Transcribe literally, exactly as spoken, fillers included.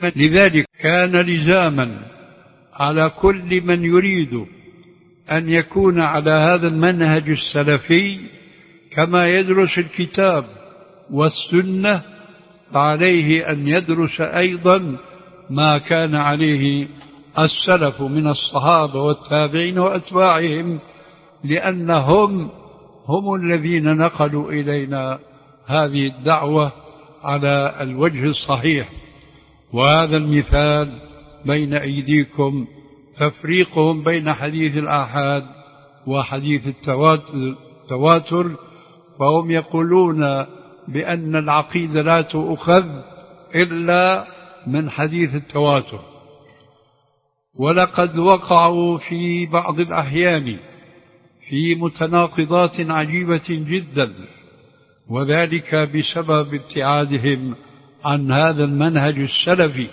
لذلك كان لزاما على كل من يريد أن يكون على هذا المنهج السلفي كما يدرس الكتاب والسنة، فعليه أن يدرس أيضا ما كان عليه السلف من الصحابة والتابعين وأتباعهم، لأنهم هم الذين نقلوا إلينا هذه الدعوة على الوجه الصحيح. وهذا المثال بين أيديكم تفريقهم بين حديث الآحاد وحديث التواتر، فهم يقولون بأن العقيدة لا تؤخذ إلا من حديث التواتر، ولقد وقعوا في بعض الأحيان في متناقضات عجيبة جدا، وذلك بسبب ابتعادهم عن هذا المنهج السلفي